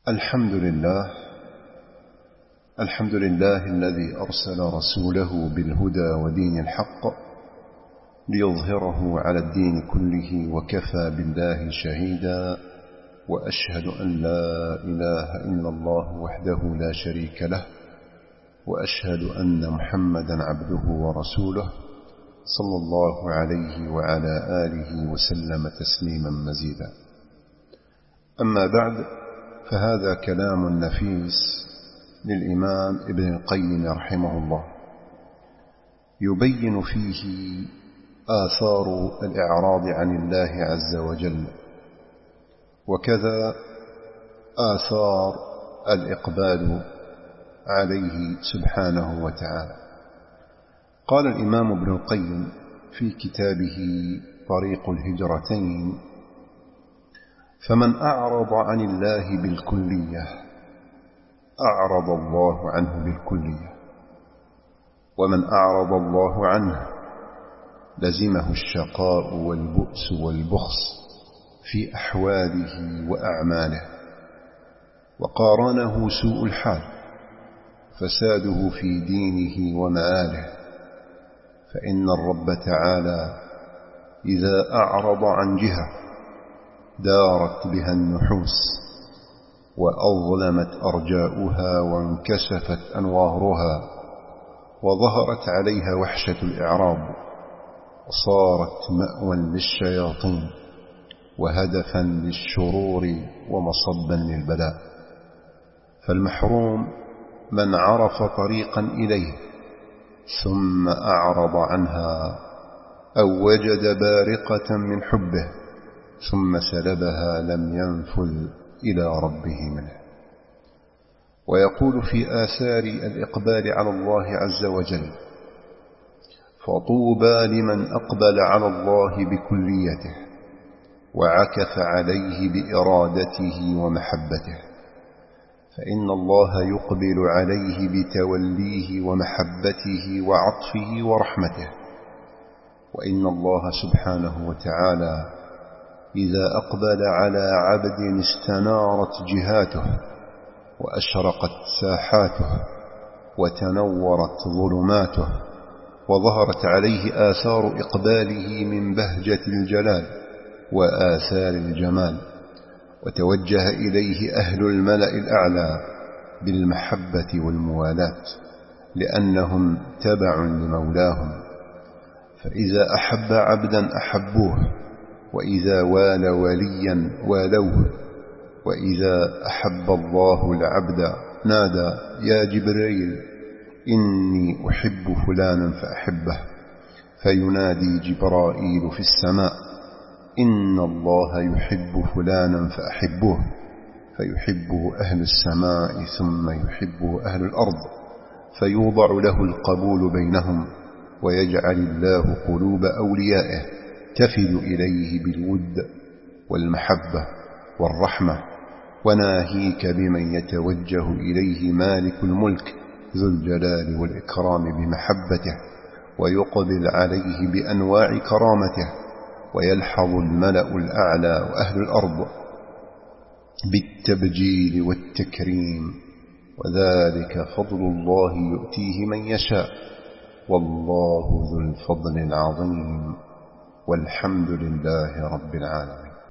الحمد لله الذي أرسل رسوله بالهدى ودين الحق ليظهره على الدين كله وكفى بالله شهيدا. وأشهد أن لا إله إلا الله وحده لا شريك له، وأشهد أن محمدا عبده ورسوله صلى الله عليه وعلى آله وسلم تسليما مزيدا. أما بعد، فهذا كلام نفيس للإمام ابن القيم رحمه الله، يبين فيه آثار الإعراض عن الله عز وجل، وكذا آثار الإقبال عليه سبحانه وتعالى. قال الإمام ابن القيم في كتابه طريق الهجرتين: فمن أعرض عن الله بالكلية أعرض الله عنه بالكلية، ومن أعرض الله عنه لزمه الشقاء والبؤس والبخس في أحواله وأعماله، وقارنه سوء الحال فساده في دينه ومآله. فإن الرب تعالى إذا أعرض عن جهة دارت بها النحوس وأظلمت أرجاؤها وانكشفت أنوارها، وظهرت عليها وحشة الإعراض، وصارت مأوى للشياطين وهدفا للشرور ومصبا للبلاء. فالمحروم من عرف طريقا إليه ثم أعرض عنها، أو وجد بارقة من حبه ثم سلبها لم ينفذ إلى ربه منه. ويقول في آثار الإقبال على الله عز وجل: فطوبى لمن أقبل على الله بكليته وعكف عليه بإرادته ومحبته، فإن الله يقبل عليه بتوليه ومحبته وعطفه ورحمته. وإن الله سبحانه وتعالى إذا أقبل على عبد استنارت جهاته وأشرقت ساحاته وتنورت ظلماته، وظهرت عليه آثار إقباله من بهجة الجلال وآثار الجمال، وتوجه إليه أهل الملأ الأعلى بالمحبة والموالاة، لأنهم تبع لمولاهم. فإذا أحب عبدا أحبوه، وإذا والى وليا والوه. وإذا أحب الله العبد نادى: يا جبريل إني أحب فلانا فأحبه، فينادي جبرائيل في السماء: إن الله يحب فلانا فأحبوه، فيحبه أهل السماء ثم يحبه أهل الأرض، فيوضع له القبول بينهم، ويجعل الله قلوب أوليائه تفد إليه بالود والمحبة والرحمة. وناهيك بمن يتوجه إليه مالك الملك ذو الجلال والإكرام بمحبته، ويقبل عليه بأنواع كرامته، ويلحظ الملأ الأعلى وأهل الأرض بالتبجيل والتكريم، وذلك فضل الله يؤتيه من يشاء، والله ذو الفضل العظيم، والحمد لله رب العالمين.